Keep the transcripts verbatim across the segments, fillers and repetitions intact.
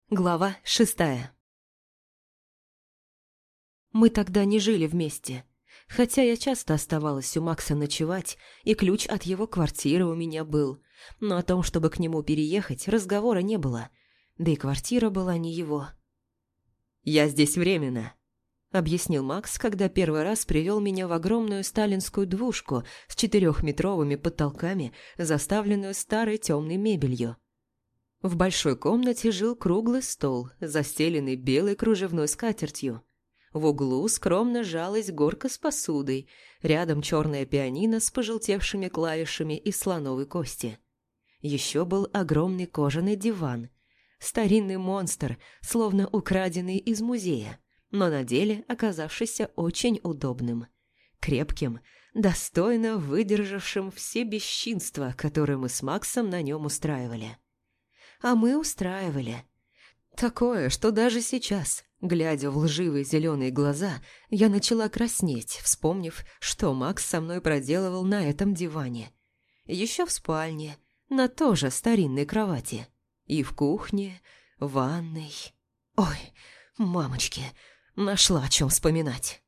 Глава шестая. Мы тогда не жили вместе, хотя я часто оставалась у Макса ночевать, и ключ от его квартиры у меня был, но о том, чтобы к нему переехать, разговора не было, да и квартира была не его. «Я здесь временно», — объяснил Макс, когда первый раз привел меня в огромную сталинскую двушку с четырехметровыми потолками, заставленную старой темной мебелью. В большой комнате жил круглый стол, застеленный белой кружевной скатертью. В углу скромно жалась горка с посудой, рядом черное пианино с пожелтевшими клавишами из слоновой кости. Еще был огромный кожаный диван, старинный монстр, словно украденный из музея, но на деле оказавшийся очень удобным, крепким, достойно выдержавшим все бесчинства, которые мы с Максом на нем устраивали. А мы устраивали. Такое, что даже сейчас, глядя в лживые зеленые глаза, я начала краснеть, вспомнив, что Макс со мной проделывал на этом диване. Еще в спальне, на тоже старинной кровати. И в кухне, в ванной. Ой, мамочки, нашла о чем вспоминать.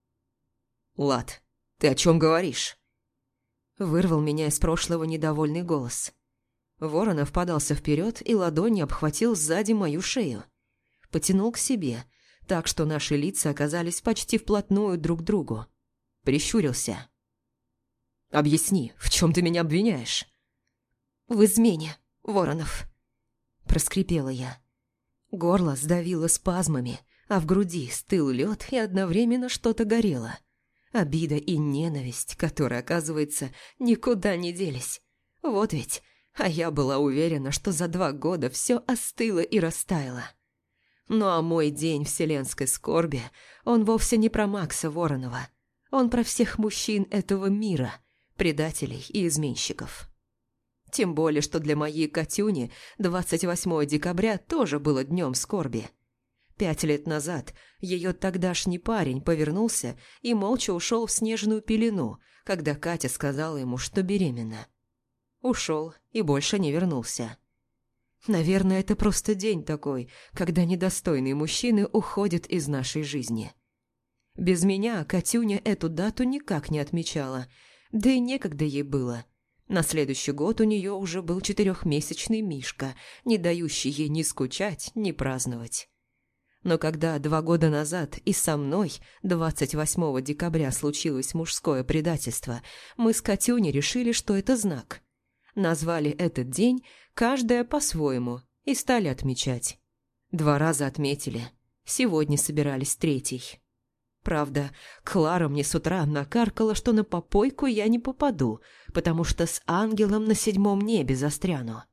«Лад, ты о чем говоришь?» Вырвал меня из прошлого недовольный голос. Воронов подался вперед и ладонью обхватил сзади мою шею. Потянул к себе, так что наши лица оказались почти вплотную друг к другу. Прищурился. «Объясни, в чем ты меня обвиняешь?» «В измене, Воронов», – проскрипела я. Горло сдавило спазмами, а в груди стыл лед и одновременно что-то горело. Обида и ненависть, которые, оказывается, никуда не делись. Вот ведь... А я была уверена, что за два года все остыло и растаяло. Ну а мой день вселенской скорби, он вовсе не про Макса Воронова. Он про всех мужчин этого мира, предателей и изменщиков. Тем более, что для моей Катюни двадцать восьмое декабря тоже было днем скорби. Пять лет назад ее тогдашний парень повернулся и молча ушел в снежную пелену, когда Катя сказала ему, что беременна. Ушел и больше не вернулся. Наверное, это просто день такой, когда недостойные мужчины уходят из нашей жизни. Без меня Катюня эту дату никак не отмечала, да и некогда ей было. На следующий год у нее уже был четырехмесячный Мишка, не дающий ей ни скучать, ни праздновать. Но когда два года назад и со мной, двадцать восьмого декабря, случилось мужское предательство, мы с Катюней решили, что это знак. Назвали этот день каждая по-своему и стали отмечать. Два раза отметили. Сегодня собирались третий. Правда, Клара мне с утра накаркала, что на попойку я не попаду, потому что с ангелом на седьмом небе застряну.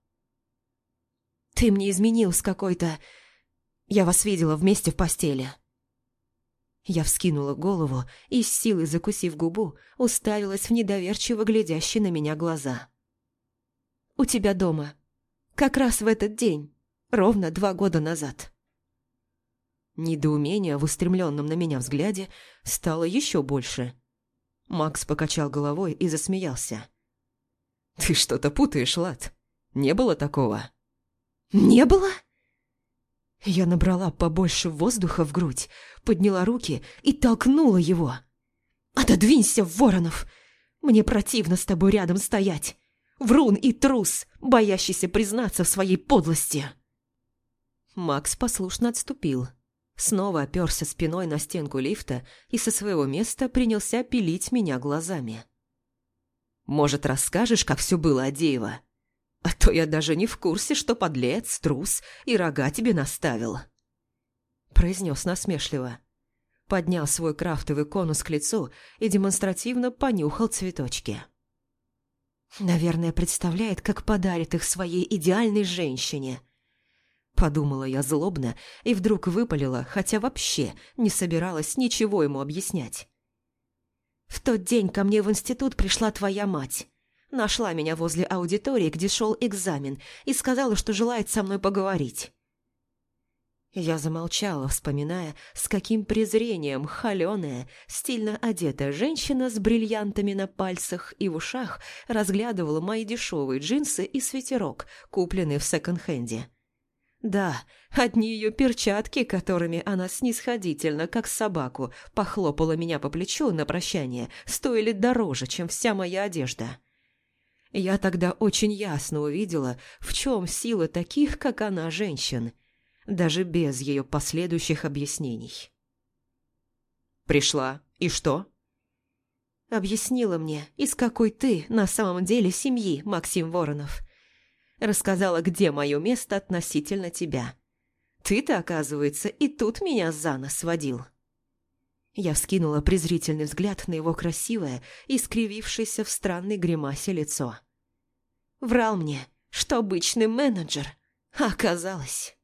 «Ты мне изменил с какой-то... Я вас видела вместе в постели». Я вскинула голову и, с силой закусив губу, уставилась в недоверчиво глядящие на меня глаза. «У тебя дома. Как раз в этот день. Ровно два года назад». Недоумение в устремленном на меня взгляде стало еще больше. Макс покачал головой и засмеялся. «Ты что-то путаешь, Лад. Не было такого?» «Не было?» Я набрала побольше воздуха в грудь, подняла руки и толкнула его. «Отодвинься, Воронов! Мне противно с тобой рядом стоять. Врун и трус, боящийся признаться в своей подлости». Макс послушно отступил. Снова оперся спиной на стенку лифта и со своего места принялся пилить меня глазами. «Может, расскажешь, как все было, Адеева? А то я даже не в курсе, что подлец, трус и рога тебе наставил», – произнес насмешливо. Поднял свой крафтовый конус к лицу и демонстративно понюхал цветочки. «Наверное, представляет, как подарит их своей идеальной женщине», – подумала я злобно и вдруг выпалила, хотя вообще не собиралась ничего ему объяснять. «В тот день ко мне в институт пришла твоя мать. Нашла меня возле аудитории, где шел экзамен, и сказала, что желает со мной поговорить». Я замолчала, вспоминая, с каким презрением холеная, стильно одетая женщина с бриллиантами на пальцах и в ушах разглядывала мои дешевые джинсы и свитерок, купленные в секонд-хенде. Да, одни ее перчатки, которыми она снисходительно, как собаку, похлопала меня по плечу на прощание, стоили дороже, чем вся моя одежда. Я тогда очень ясно увидела, в чем сила таких, как она, женщин, даже без ее последующих объяснений. «Пришла. И что?» Объяснила мне, из какой ты на самом деле семьи, Максим Воронов. Рассказала, где мое место относительно тебя. Ты-то, оказывается, и тут меня за нос водил. Я вскинула презрительный взгляд на его красивое, искривившееся в странной гримасе лицо. Врал мне, что обычный менеджер, а оказалось...